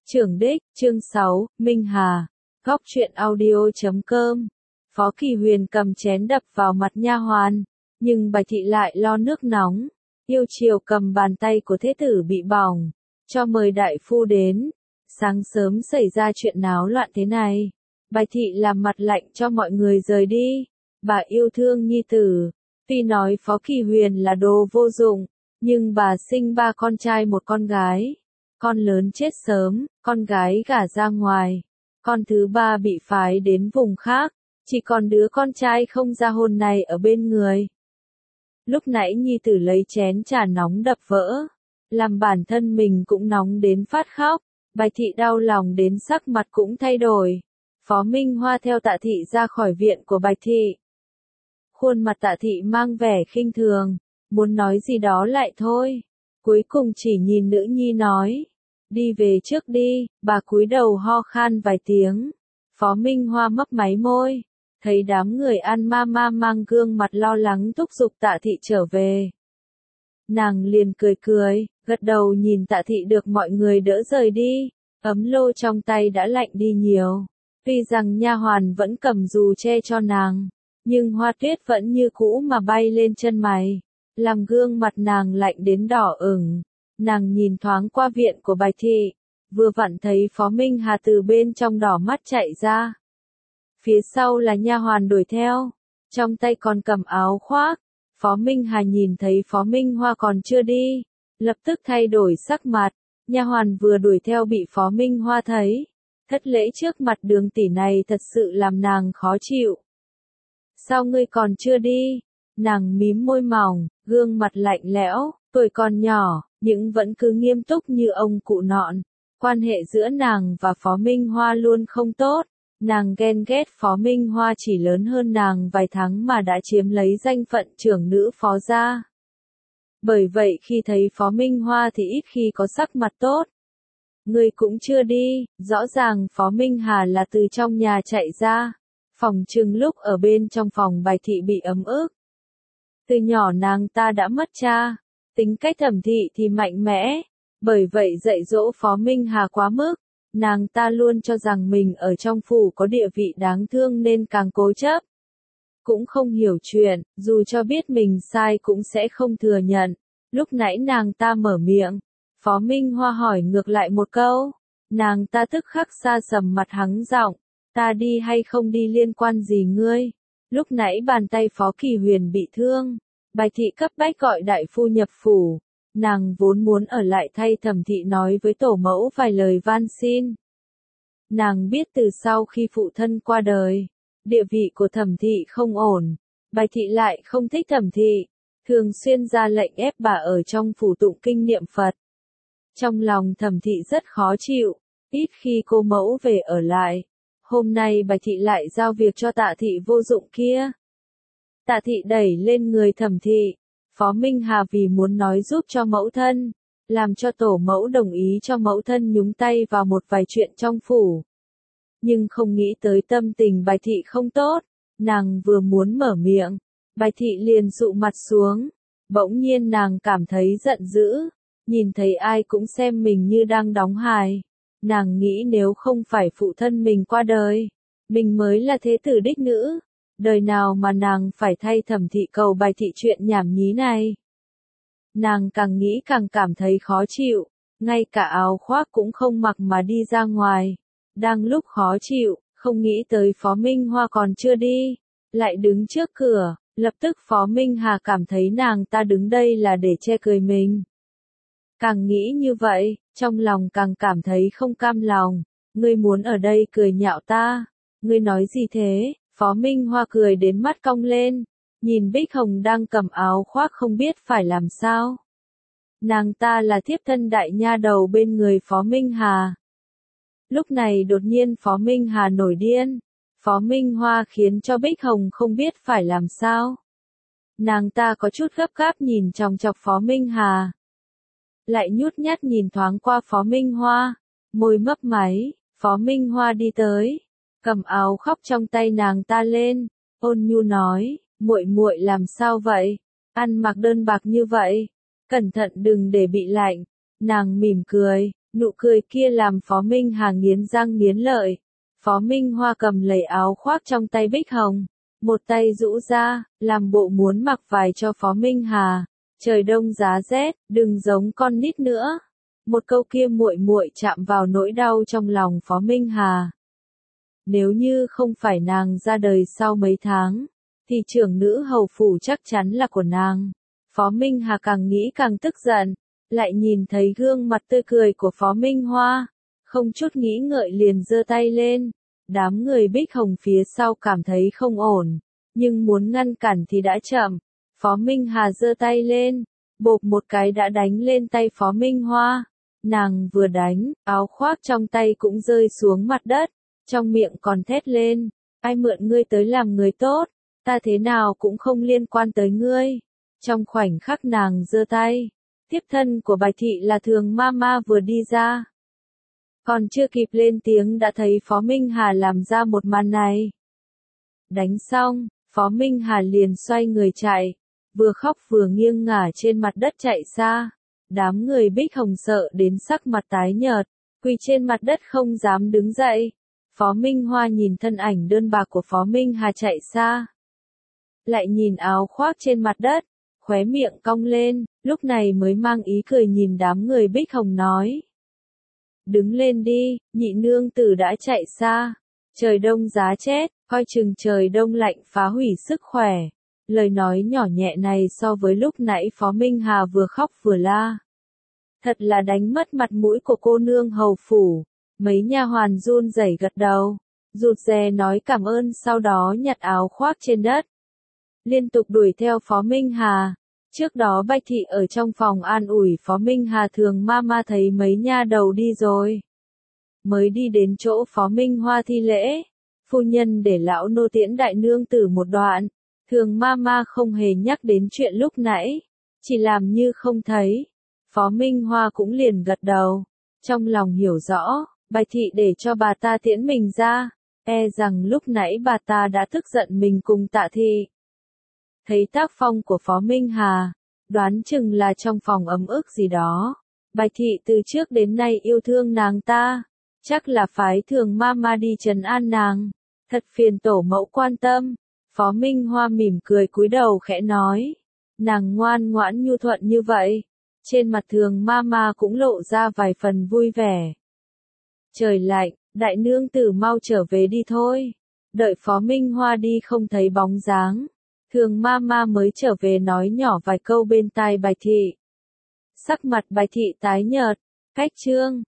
Trưởng đích, chương 6, Minh Hà, góc truyện audio.com. Phó Kỳ Huyền cầm chén đập vào mặt nha hoàn, nhưng Bạch Thị lại lo nước nóng. Yêu chiều cầm bàn tay của thế tử bị bỏng, cho mời đại phu đến. Sáng sớm xảy ra chuyện náo loạn thế này, Bạch Thị làm mặt lạnh cho mọi người rời đi. Bà yêu thương nhi tử, tuy nói Phó Kỳ Huyền là đồ vô dụng, nhưng bà sinh 3 con trai một con gái. Con lớn chết sớm, con gái gả ra ngoài, con thứ 3 bị phái đến vùng khác, chỉ còn đứa con trai không ra hôn này ở bên người. Lúc nãy nhi tử lấy chén trà nóng đập vỡ, làm bản thân mình cũng nóng đến phát khóc. Bạch Thị đau lòng đến sắc mặt cũng thay đổi. Phó Minh Hoa theo Tạ Thị ra khỏi viện của Bạch Thị. Khuôn mặt Tạ Thị mang vẻ khinh thường, muốn nói gì đó lại thôi. Cuối cùng chỉ nhìn nữ nhi nói, đi về trước đi. Bà cúi đầu ho khan vài tiếng. Phó Minh Hoa mấp máy môi, thấy đám người An Mama mang gương mặt lo lắng thúc giục Tạ Thị trở về. Nàng liền cười cười, gật đầu nhìn Tạ Thị được mọi người đỡ rời đi. Ấm lô trong tay đã lạnh đi nhiều. Tuy rằng nha hoàn vẫn cầm dù che cho nàng, nhưng hoa tuyết vẫn như cũ mà bay lên chân mày, làm gương mặt nàng lạnh đến đỏ ửng. Nàng nhìn thoáng qua viện của Bạch Thị, vừa vặn thấy Phó Minh Hà từ bên trong đỏ mắt chạy ra. Phía sau là nha hoàn đuổi theo, trong tay còn cầm áo khoác. Phó Minh Hà nhìn thấy Phó Minh Hoa còn chưa đi, lập tức thay đổi sắc mặt. Nha hoàn vừa đuổi theo bị Phó Minh Hoa thấy, thất lễ trước mặt đường tỷ này thật sự làm nàng khó chịu. Sao ngươi còn chưa đi? Nàng mím môi mỏng, gương mặt lạnh lẽo, tuổi còn nhỏ, nhưng vẫn cứ nghiêm túc như ông cụ nọn. Quan hệ giữa nàng và Phó Minh Hoa luôn không tốt. Nàng ghen ghét Phó Minh Hoa chỉ lớn hơn nàng vài tháng mà đã chiếm lấy danh phận trưởng nữ phó gia. Bởi vậy khi thấy Phó Minh Hoa thì ít khi có sắc mặt tốt. Ngươi cũng chưa đi, rõ ràng Phó Minh Hà là từ trong nhà chạy ra. Phòng chừng lúc ở bên trong phòng Bạch Thị bị ấm ức. Từ nhỏ nàng ta đã mất cha, tính cách Thẩm Thị thì mạnh mẽ, bởi vậy dạy dỗ Phó Minh Hà quá mức. Nàng ta luôn cho rằng mình ở trong phủ có địa vị đáng thương nên càng cố chấp. Cũng không hiểu chuyện, dù cho biết mình sai cũng sẽ không thừa nhận. Lúc nãy nàng ta mở miệng, Phó Minh Hoa hỏi ngược lại một câu. Nàng ta tức khắc xa sầm mặt hắng giọng, ta đi hay không đi liên quan gì ngươi? Lúc nãy bàn tay Phó Kỳ Huyền bị thương, Bạch Thị cấp bách gọi đại phu nhập phủ. Nàng vốn muốn ở lại thay Thẩm Thị nói với tổ mẫu vài lời van xin. Nàng biết từ sau khi phụ thân qua đời, địa vị của Thẩm Thị không ổn. Bạch Thị lại không thích Thẩm Thị, thường xuyên ra lệnh ép bà ở trong phủ tụng kinh niệm Phật. Trong lòng Thẩm Thị rất khó chịu, ít khi cô mẫu về ở lại. Hôm nay Bạch Thị lại giao việc cho Tạ Thị vô dụng kia. Tạ Thị đẩy lên người Thẩm Thị. Phó Minh Hà vì muốn nói giúp cho mẫu thân, làm cho tổ mẫu đồng ý cho mẫu thân nhúng tay vào một vài chuyện trong phủ. Nhưng không nghĩ tới tâm tình Bạch Thị không tốt, nàng vừa muốn mở miệng, Bạch Thị liền dụ mặt xuống. Bỗng nhiên nàng cảm thấy giận dữ, nhìn thấy ai cũng xem mình như đang đóng hài. Nàng nghĩ nếu không phải phụ thân mình qua đời, mình mới là thế tử đích nữ. Đời nào mà nàng phải thay Thẩm Thị cầu Bạch Thị chuyện nhảm nhí này. Nàng càng nghĩ càng cảm thấy khó chịu, ngay cả áo khoác cũng không mặc mà đi ra ngoài. Đang lúc khó chịu, không nghĩ tới Phó Minh Hoa còn chưa đi, lại đứng trước cửa, lập tức Phó Minh Hà cảm thấy nàng ta đứng đây là để che cười mình. Càng nghĩ như vậy, trong lòng càng cảm thấy không cam lòng. Ngươi muốn ở đây cười nhạo ta? Ngươi nói gì thế? Phó Minh Hoa cười đến mắt cong lên, nhìn Bích Hồng đang cầm áo khoác không biết phải làm sao. Nàng ta là thiếp thân đại nha đầu bên người Phó Minh Hà. Lúc này đột nhiên Phó Minh Hà nổi điên. Phó Minh Hoa khiến cho Bích Hồng không biết phải làm sao. Nàng ta có chút gấp gáp nhìn chòng chọc Phó Minh Hà. Lại nhút nhát nhìn thoáng qua Phó Minh Hoa, môi mấp máy. Phó Minh Hoa đi tới, cầm áo khóc trong tay nàng ta lên, ôn nhu nói, muội muội làm sao vậy? Ăn mặc đơn bạc như vậy, cẩn thận đừng để bị lạnh. Nàng mỉm cười, Nụ cười kia làm Phó Minh Hà nghiến răng nghiến lợi. Phó Minh Hoa cầm lấy áo khoác trong tay Bích Hồng, một tay rũ ra, làm bộ muốn mặc vải cho Phó Minh Hà. Trời đông giá rét, đừng giống con nít nữa. Một câu kia muội muội chạm vào nỗi đau trong lòng Phó Minh Hà. Nếu như không phải nàng ra đời sau mấy tháng, thì trưởng nữ hầu phủ chắc chắn là của nàng. Phó Minh Hà càng nghĩ càng tức giận, lại nhìn thấy gương mặt tươi cười của Phó Minh Hoa, không chút nghĩ ngợi liền giơ tay lên. Đám người Bích Hồng phía sau cảm thấy không ổn, nhưng muốn ngăn cản thì đã chậm. Phó Minh Hà giơ tay lên, bộp một cái đã đánh lên tay Phó Minh Hoa. Nàng vừa đánh, áo khoác trong tay cũng rơi xuống mặt đất, trong miệng còn thét lên, ai mượn ngươi tới làm người tốt, ta thế nào cũng không liên quan tới ngươi. Trong khoảnh khắc nàng giơ tay, tiếp thân của Bạch Thị là Thường Mama vừa đi ra. Còn chưa kịp lên tiếng đã thấy Phó Minh Hà làm ra một màn này. Đánh xong, Phó Minh Hà liền xoay người chạy, vừa khóc vừa nghiêng ngả trên mặt đất chạy xa. Đám người Bích Hồng sợ đến sắc mặt tái nhợt, quỳ trên mặt đất không dám đứng dậy. Phó Minh Hoa nhìn thân ảnh đơn bạc của Phó Minh Hà chạy xa, lại nhìn áo khoác trên mặt đất, khóe miệng cong lên, lúc này mới mang ý cười nhìn đám người Bích Hồng nói. Đứng lên đi, nhị nương tử đã chạy xa. Trời đông giá chết, coi chừng trời đông lạnh phá hủy sức khỏe. Lời nói nhỏ nhẹ này so với lúc nãy Phó Minh Hà vừa khóc vừa la. Thật là đánh mất mặt mũi của cô nương hầu phủ. Mấy nha hoàn run rẩy gật đầu, rụt rè nói cảm ơn sau đó nhặt áo khoác trên đất. Liên tục đuổi theo Phó Minh Hà. Trước đó Bạch Thị ở trong phòng an ủi Phó Minh Hà Thường Mama thấy mấy nha đầu đi rồi. Mới đi đến chỗ Phó Minh Hoa thi lễ. Phu nhân để lão nô tiễn đại nương tử một đoạn. Thường Mama không hề nhắc đến chuyện lúc nãy, chỉ làm như không thấy. Phó Minh Hoa cũng liền gật đầu, trong lòng hiểu rõ, Bạch Thị để cho bà ta tiễn mình ra, e rằng lúc nãy bà ta đã tức giận mình cùng Tạ Thị. Thấy tác phong của Phó Minh Hà, đoán chừng là trong phòng ấm ức gì đó. Bạch Thị từ trước đến nay yêu thương nàng ta, chắc là phái Thường Mama đi trấn an nàng. Thật phiền tổ mẫu quan tâm. Phó Minh Hoa mỉm cười cúi đầu khẽ nói. Nàng ngoan ngoãn nhu thuận như vậy. Trên mặt Thường Mama cũng lộ ra vài phần vui vẻ. Trời lạnh, đại nương tử mau trở về đi thôi. Đợi Phó Minh Hoa đi không thấy bóng dáng. Thường Mama mới trở về nói nhỏ vài câu bên tai Bạch Thị. Sắc mặt Bạch Thị tái nhợt, cách chương.